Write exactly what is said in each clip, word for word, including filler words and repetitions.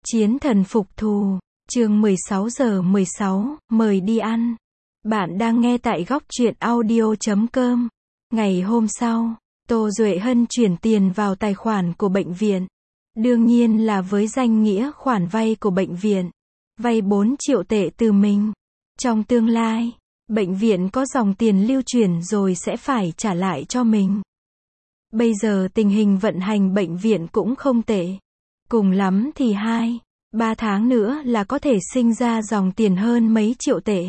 Chiến thần phục thù, chương mười sáu giờ mười sáu, mời đi ăn. Bạn đang nghe tại góc truyện audio chấm com. Ngày hôm sau, Tô Duệ Hân chuyển tiền vào tài khoản của bệnh viện. Đương nhiên là với danh nghĩa khoản vay của bệnh viện. Vay bốn triệu tệ từ mình. Trong tương lai, bệnh viện có dòng tiền lưu chuyển rồi sẽ phải trả lại cho mình. Bây giờ tình hình vận hành bệnh viện cũng không tệ. Cùng lắm thì hai, ba tháng nữa là có thể sinh ra dòng tiền hơn mấy triệu tệ.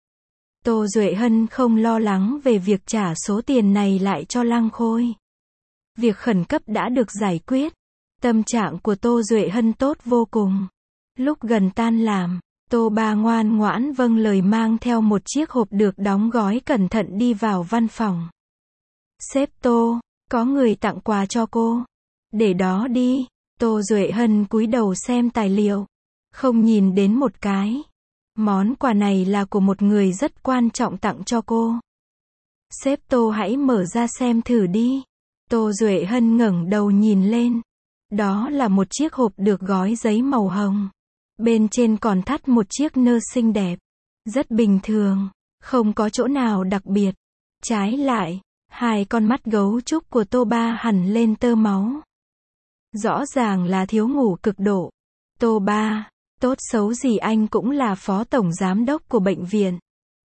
Tô Duệ Hân không lo lắng về việc trả số tiền này lại cho Lăng Khôi. Việc khẩn cấp đã được giải quyết. Tâm trạng của Tô Duệ Hân tốt vô cùng. Lúc gần tan làm, Tô Ba ngoan ngoãn vâng lời mang theo một chiếc hộp được đóng gói cẩn thận đi vào văn phòng. Sếp Tô, có người tặng quà cho cô. Để đó đi. Tô Duệ Hân cúi đầu xem tài liệu. Không nhìn đến một cái. Món quà này là của một người rất quan trọng tặng cho cô. Sếp Tô hãy mở ra xem thử đi. Tô Duệ Hân ngẩng đầu nhìn lên. Đó là một chiếc hộp được gói giấy màu hồng. Bên trên còn thắt một chiếc nơ xinh đẹp. Rất bình thường. Không có chỗ nào đặc biệt. Trái lại, hai con mắt gấu trúc của Tô Ba hẳn lên tơ máu. Rõ ràng là thiếu ngủ cực độ. Tô Ba, tốt xấu gì anh cũng là phó tổng giám đốc của bệnh viện.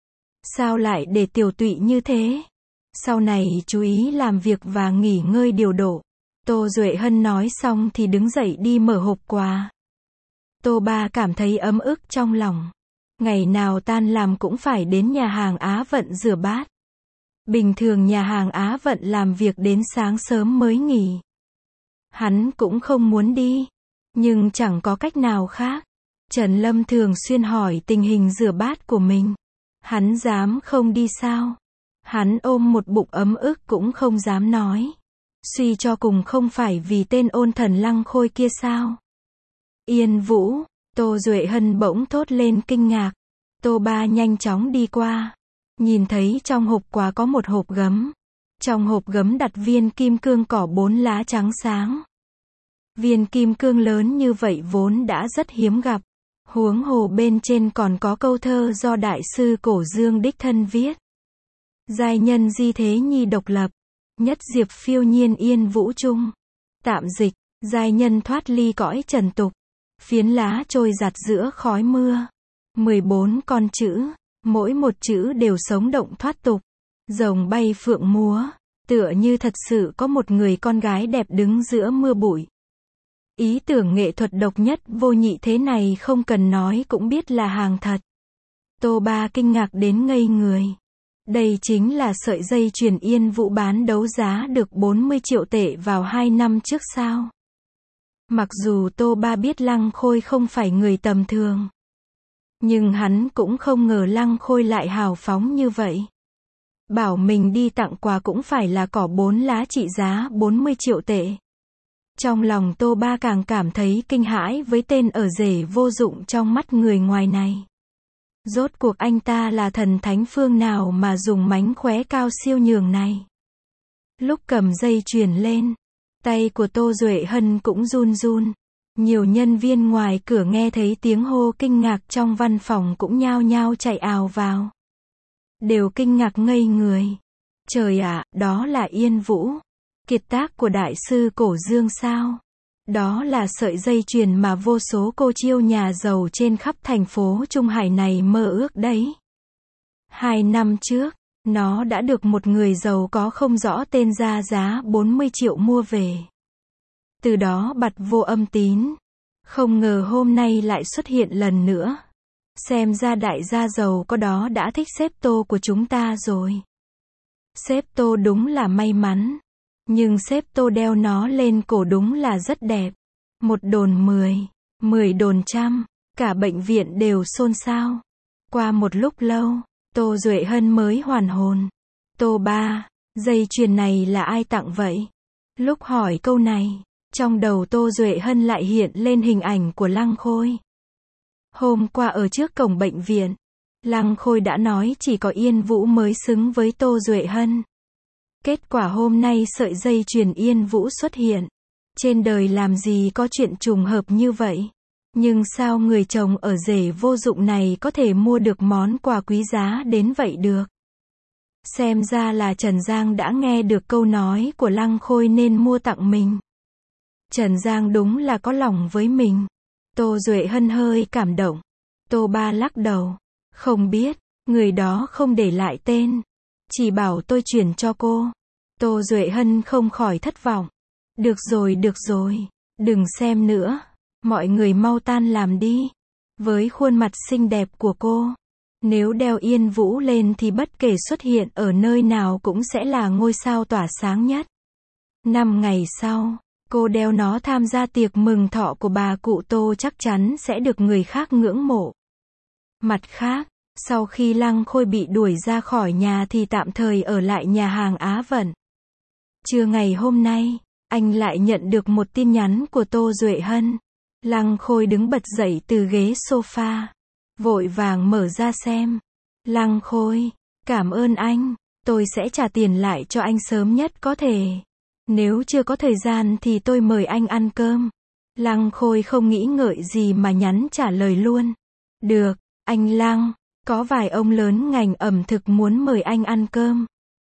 Sao lại để tiểu tụy như thế? Sau này chú ý làm việc và nghỉ ngơi điều độ. Tô Duệ Hân nói xong thì đứng dậy đi mở hộp quà. Tô Ba cảm thấy ấm ức trong lòng. Ngày nào tan làm cũng phải đến nhà hàng Á Vận rửa bát. Bình thường nhà hàng Á Vận làm việc đến sáng sớm mới nghỉ. Hắn cũng không muốn đi, nhưng chẳng có cách nào khác. Trần Lâm thường xuyên hỏi tình hình rửa bát của mình. Hắn dám không đi sao? Hắn ôm một bụng ấm ức cũng không dám nói. Suy cho cùng không phải vì tên ôn thần Lăng Khôi kia sao? Yên Vũ, Tô Duệ Hân bỗng thốt lên kinh ngạc. Tô Ba nhanh chóng đi qua. Nhìn thấy trong hộp quà có một hộp gấm. Trong hộp gấm đặt viên kim cương cỏ bốn lá trắng sáng. Viên kim cương lớn như vậy vốn đã rất hiếm gặp. Huống hồ bên trên còn có câu thơ do đại sư Cổ Dương đích thân viết. Giai nhân di thế nhi độc lập. Nhất diệp phiêu nhiên yên vũ trung. Tạm dịch, giai nhân thoát ly cõi trần tục. Phiến lá trôi giạt giữa khói mưa. mười bốn con chữ, mỗi một chữ đều sống động thoát tục. Rồng bay phượng múa, tựa như thật sự có một người con gái đẹp đứng giữa mưa bụi. Ý tưởng nghệ thuật độc nhất vô nhị thế này không cần nói cũng biết là hàng thật. Tô Ba kinh ngạc đến ngây người. Đây chính là sợi dây chuyền Yên Vũ bán đấu giá được bốn mươi triệu tệ vào hai năm trước sao? Mặc dù Tô Ba biết Lăng Khôi không phải người tầm thường. Nhưng hắn cũng không ngờ Lăng Khôi lại hào phóng như vậy. Bảo mình đi tặng quà cũng phải là cỏ bốn lá trị giá bốn mươi triệu tệ. Trong lòng Tô Ba càng cảm thấy kinh hãi với tên ở rể vô dụng trong mắt người ngoài này. Rốt cuộc anh ta là thần thánh phương nào mà dùng mánh khóe cao siêu nhường này. Lúc cầm dây chuyền lên, tay của Tô Duệ Hân cũng run run. Nhiều nhân viên ngoài cửa nghe thấy tiếng hô kinh ngạc trong văn phòng cũng nhao nhao chạy ào vào. Đều kinh ngạc ngây người. Trời ạ, đó là Yên Vũ. Kiệt tác của đại sư Cổ Dương sao? Đó là sợi dây chuyền mà vô số cô chiêu nhà giàu trên khắp thành phố Trung Hải này mơ ước đấy. Hai năm trước, nó đã được một người giàu có không rõ tên ra giá bốn mươi triệu mua về. Từ đó bặt vô âm tín. Không ngờ hôm nay lại xuất hiện lần nữa. Xem ra đại gia giàu có đó đã thích sếp Tô của chúng ta rồi. Sếp Tô đúng là may mắn. Nhưng sếp Tô đeo nó lên cổ đúng là rất đẹp. Một đồn mười, mười đồn trăm, cả bệnh viện đều xôn xao. Qua một lúc lâu, Tô Duệ Hân mới hoàn hồn. Tô Ba, dây chuyền này là ai tặng vậy? Lúc hỏi câu này, trong đầu Tô Duệ Hân lại hiện lên hình ảnh của Lăng Khôi. Hôm qua ở trước cổng bệnh viện, Lăng Khôi đã nói chỉ có Yên Vũ mới xứng với Tô Duệ Hân. Kết quả hôm nay sợi dây chuyền Yên Vũ xuất hiện. Trên đời làm gì có chuyện trùng hợp như vậy. Nhưng sao người chồng ở rể vô dụng này có thể mua được món quà quý giá đến vậy được? Xem ra là Trần Giang đã nghe được câu nói của Lăng Khôi nên mua tặng mình. Trần Giang đúng là có lòng với mình. Tô Duệ Hân hơi cảm động. Tô Ba lắc đầu. Không biết, người đó không để lại tên. Chỉ bảo tôi chuyển cho cô. Tô Duệ Hân không khỏi thất vọng. Được rồi, được rồi. Đừng xem nữa. Mọi người mau tan làm đi. Với khuôn mặt xinh đẹp của cô, nếu đeo Yên Vũ lên thì bất kể xuất hiện ở nơi nào cũng sẽ là ngôi sao tỏa sáng nhất. Năm ngày sau, cô đeo nó tham gia tiệc mừng thọ của bà cụ Tô chắc chắn sẽ được người khác ngưỡng mộ. Mặt khác, sau khi Lăng Khôi bị đuổi ra khỏi nhà thì tạm thời ở lại nhà hàng Á Vận. Trưa ngày hôm nay, anh lại nhận được một tin nhắn của Tô Duệ Hân. Lăng Khôi đứng bật dậy từ ghế sofa, vội vàng mở ra xem. Lăng Khôi, cảm ơn anh, tôi sẽ trả tiền lại cho anh sớm nhất có thể. Nếu chưa có thời gian thì tôi mời anh ăn cơm. Lăng Khôi không nghĩ ngợi gì mà nhắn trả lời luôn. Được, anh Lăng, có vài ông lớn ngành ẩm thực muốn mời anh ăn cơm.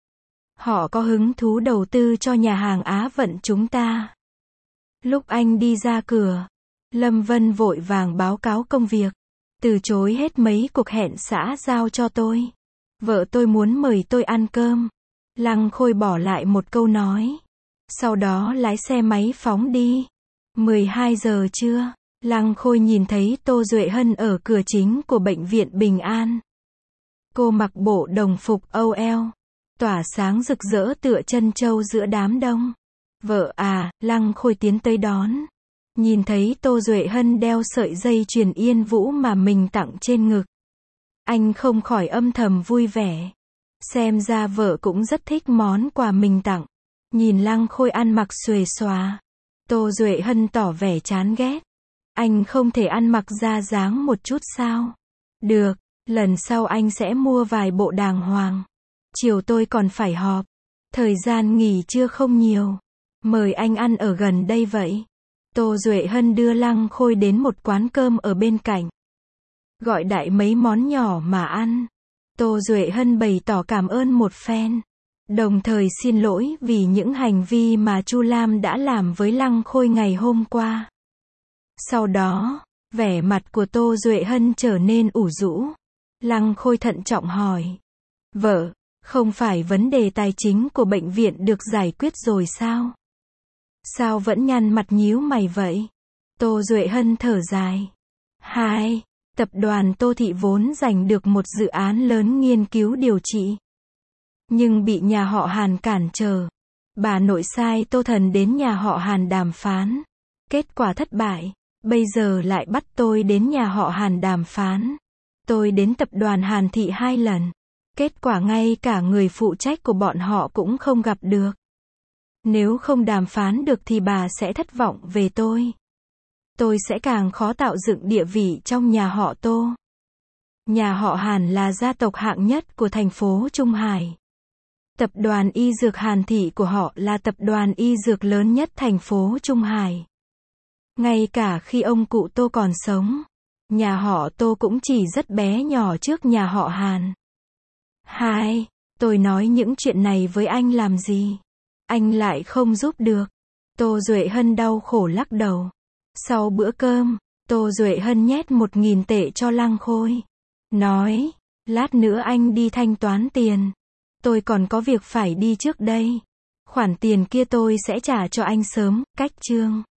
Họ có hứng thú đầu tư cho nhà hàng Á Vận chúng ta. Lúc anh đi ra cửa, Lâm Vân vội vàng báo cáo công việc. Từ chối hết mấy cuộc hẹn xã giao cho tôi. Vợ tôi muốn mời tôi ăn cơm. Lăng Khôi bỏ lại một câu nói. Sau đó lái xe máy phóng đi. mười hai giờ trưa, Lăng Khôi nhìn thấy Tô Duệ Hân ở cửa chính của bệnh viện Bình An. Cô mặc bộ đồng phục âu eo, tỏa sáng rực rỡ tựa chân châu giữa đám đông. Vợ à, Lăng Khôi tiến tới đón. Nhìn thấy Tô Duệ Hân đeo sợi dây chuyền Yên Vũ mà mình tặng trên ngực. Anh không khỏi âm thầm vui vẻ. Xem ra vợ cũng rất thích món quà mình tặng. Nhìn Lăng Khôi ăn mặc xuề xòa, Tô Duệ Hân tỏ vẻ chán ghét. Anh không thể ăn mặc ra dáng một chút sao? Được, lần sau anh sẽ mua vài bộ đàng hoàng. Chiều tôi còn phải họp. Thời gian nghỉ trưa không nhiều. Mời anh ăn ở gần đây vậy. Tô Duệ Hân đưa Lăng Khôi đến một quán cơm ở bên cạnh. Gọi đại mấy món nhỏ mà ăn. Tô Duệ Hân bày tỏ cảm ơn một phen. Đồng thời xin lỗi vì những hành vi mà Chu Lam đã làm với Lăng Khôi ngày hôm qua. Sau đó, vẻ mặt của Tô Duệ Hân trở nên ủ rũ. Lăng Khôi thận trọng hỏi. Vợ, không phải vấn đề tài chính của bệnh viện được giải quyết rồi sao? Sao vẫn nhăn mặt nhíu mày vậy? Tô Duệ Hân thở dài. Hai, tập đoàn Tô Thị vốn giành được một dự án lớn nghiên cứu điều trị. Nhưng bị nhà họ Hàn cản trở. Bà nội sai Tô Thần đến nhà họ Hàn đàm phán. Kết quả thất bại. Bây giờ lại bắt tôi đến nhà họ Hàn đàm phán. Tôi đến tập đoàn Hàn Thị hai lần. Kết quả ngay cả người phụ trách của bọn họ cũng không gặp được. Nếu không đàm phán được thì bà sẽ thất vọng về tôi. Tôi sẽ càng khó tạo dựng địa vị trong nhà họ Tô. Nhà họ Hàn là gia tộc hạng nhất của thành phố Trung Hải. Tập đoàn y dược Hàn Thị của họ là tập đoàn y dược lớn nhất thành phố Trung Hải. Ngay cả khi ông cụ Tô còn sống, nhà họ Tô cũng chỉ rất bé nhỏ trước nhà họ Hàn. Hai, tôi nói những chuyện này với anh làm gì? Anh lại không giúp được. Tô Duệ Hân đau khổ lắc đầu. Sau bữa cơm, Tô Duệ Hân nhét một nghìn tệ cho Lăng Khôi. Nói, lát nữa anh đi thanh toán tiền. Tôi còn có việc phải đi trước đây. Khoản tiền kia tôi sẽ trả cho anh sớm, cách chương.